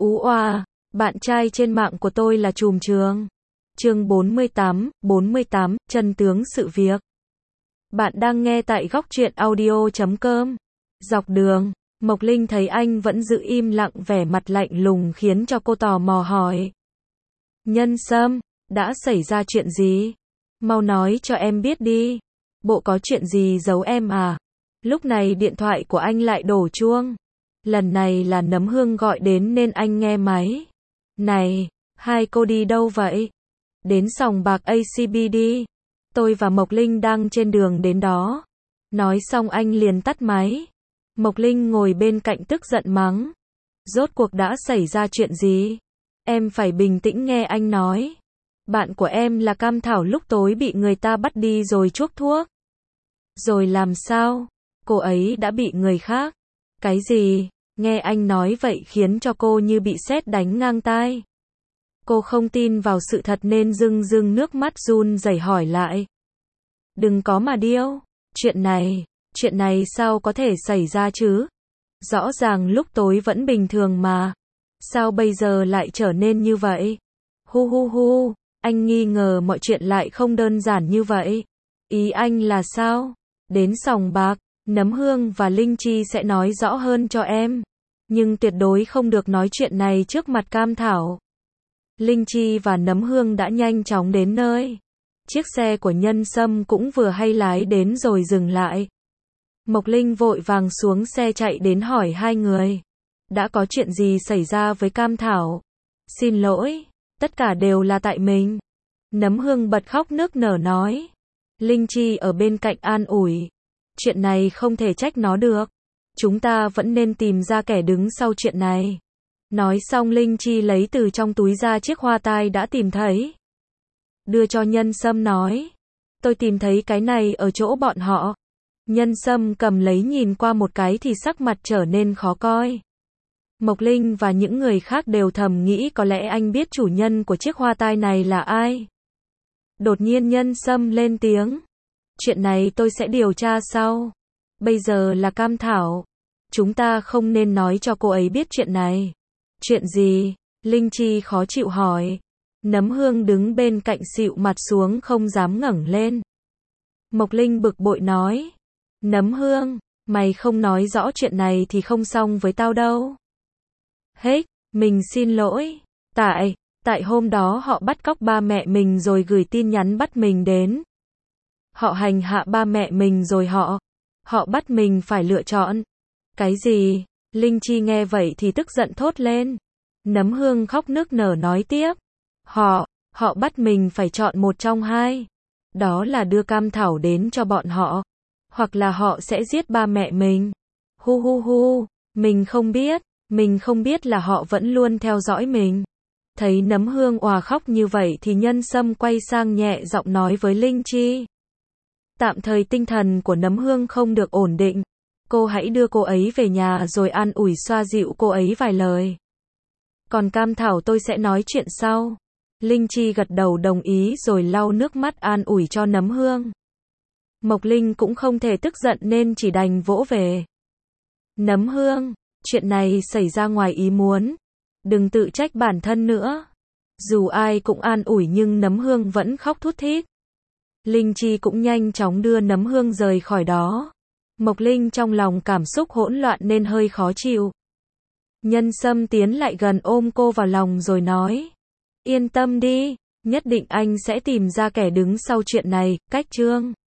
Ú oa, bạn trai trên mạng của tôi là trùm trường. Chương 48, chân tướng sự việc. Bạn đang nghe tại góc truyện audio.com. Dọc đường, Mộc Linh thấy anh vẫn giữ im lặng, vẻ mặt lạnh lùng khiến cho cô tò mò hỏi. Nhân Sâm, đã xảy ra chuyện gì? Mau nói cho em biết đi. Bộ có chuyện gì giấu em à? Lúc này điện thoại của anh lại đổ chuông. Lần này là Nấm Hương gọi đến nên anh nghe máy. Này, hai cô đi đâu vậy? Đến sòng bạc ACB đi. Tôi và Mộc Linh đang trên đường đến đó. Nói xong anh liền tắt máy. Mộc Linh ngồi bên cạnh tức giận mắng. Rốt cuộc đã xảy ra chuyện gì? Em phải bình tĩnh nghe anh nói. Bạn của em là Cam Thảo lúc tối bị người ta bắt đi rồi chuốc thuốc. Rồi làm sao? Cô ấy đã bị người khác. Cái gì? Nghe anh nói vậy khiến cho cô như bị sét đánh ngang tai. Cô không tin vào sự thật nên rưng rưng nước mắt run rẩy hỏi lại. Đừng có mà điêu. Chuyện này sao có thể xảy ra chứ? Rõ ràng lúc tối vẫn bình thường mà. Sao bây giờ lại trở nên như vậy? Hu, anh nghi ngờ mọi chuyện lại không đơn giản như vậy. Ý anh là sao? Đến sòng bạc, Nấm Hương và Linh Chi sẽ nói rõ hơn cho em. Nhưng tuyệt đối không được nói chuyện này trước mặt Cam Thảo. Linh Chi và Nấm Hương đã nhanh chóng đến nơi. Chiếc xe của Nhân Sâm cũng vừa hay lái đến rồi dừng lại. Mộc Linh vội vàng xuống xe chạy đến hỏi hai người. Đã có chuyện gì xảy ra với Cam Thảo? Xin lỗi, tất cả đều là tại mình. Nấm Hương bật khóc nức nở nói. Linh Chi ở bên cạnh an ủi. Chuyện này không thể trách nó được. Chúng ta vẫn nên tìm ra kẻ đứng sau chuyện này. Nói xong Linh Chi lấy từ trong túi ra chiếc hoa tai đã tìm thấy. Đưa cho Nhân Sâm nói. Tôi tìm thấy cái này ở chỗ bọn họ. Nhân Sâm cầm lấy nhìn qua một cái thì sắc mặt trở nên khó coi. Mộc Linh và những người khác đều thầm nghĩ có lẽ anh biết chủ nhân của chiếc hoa tai này là ai. Đột nhiên Nhân Sâm lên tiếng. Chuyện này tôi sẽ điều tra sau. Bây giờ là Cam Thảo. Chúng ta không nên nói cho cô ấy biết chuyện này. Chuyện gì? Linh Chi khó chịu hỏi. Nấm Hương đứng bên cạnh xịu mặt xuống không dám ngẩng lên. Mộc Linh bực bội nói. Nấm Hương, mày không nói rõ chuyện này thì không xong với tao đâu. Hết, mình xin lỗi. Tại hôm đó họ bắt cóc ba mẹ mình rồi gửi tin nhắn bắt mình đến. Họ hành hạ ba mẹ mình rồi họ bắt mình phải lựa chọn. Cái gì? Linh Chi nghe vậy thì tức giận thốt lên. Nấm Hương khóc nức nở nói tiếp. Họ bắt mình phải chọn một trong hai. Đó là đưa Cam Thảo đến cho bọn họ. Hoặc là họ sẽ giết ba mẹ mình. Hu, mình không biết là họ vẫn luôn theo dõi mình. Thấy Nấm Hương òa khóc như vậy thì Nhân Sâm quay sang nhẹ giọng nói với Linh Chi. Tạm thời tinh thần của Nấm Hương không được ổn định. Cô hãy đưa cô ấy về nhà rồi an ủi xoa dịu cô ấy vài lời. Còn Cam Thảo tôi sẽ nói chuyện sau. Linh Chi gật đầu đồng ý rồi lau nước mắt an ủi cho Nấm Hương. Mộc Linh cũng không thể tức giận nên chỉ đành vỗ về. Nấm Hương, chuyện này xảy ra ngoài ý muốn. Đừng tự trách bản thân nữa. Dù ai cũng an ủi nhưng Nấm Hương vẫn khóc thút thít. Linh Chi cũng nhanh chóng đưa Nấm Hương rời khỏi đó. Mộc Linh trong lòng cảm xúc hỗn loạn nên hơi khó chịu. Nhân Sâm tiến lại gần ôm cô vào lòng rồi nói. Yên tâm đi, nhất định anh sẽ tìm ra kẻ đứng sau chuyện này, cách chương.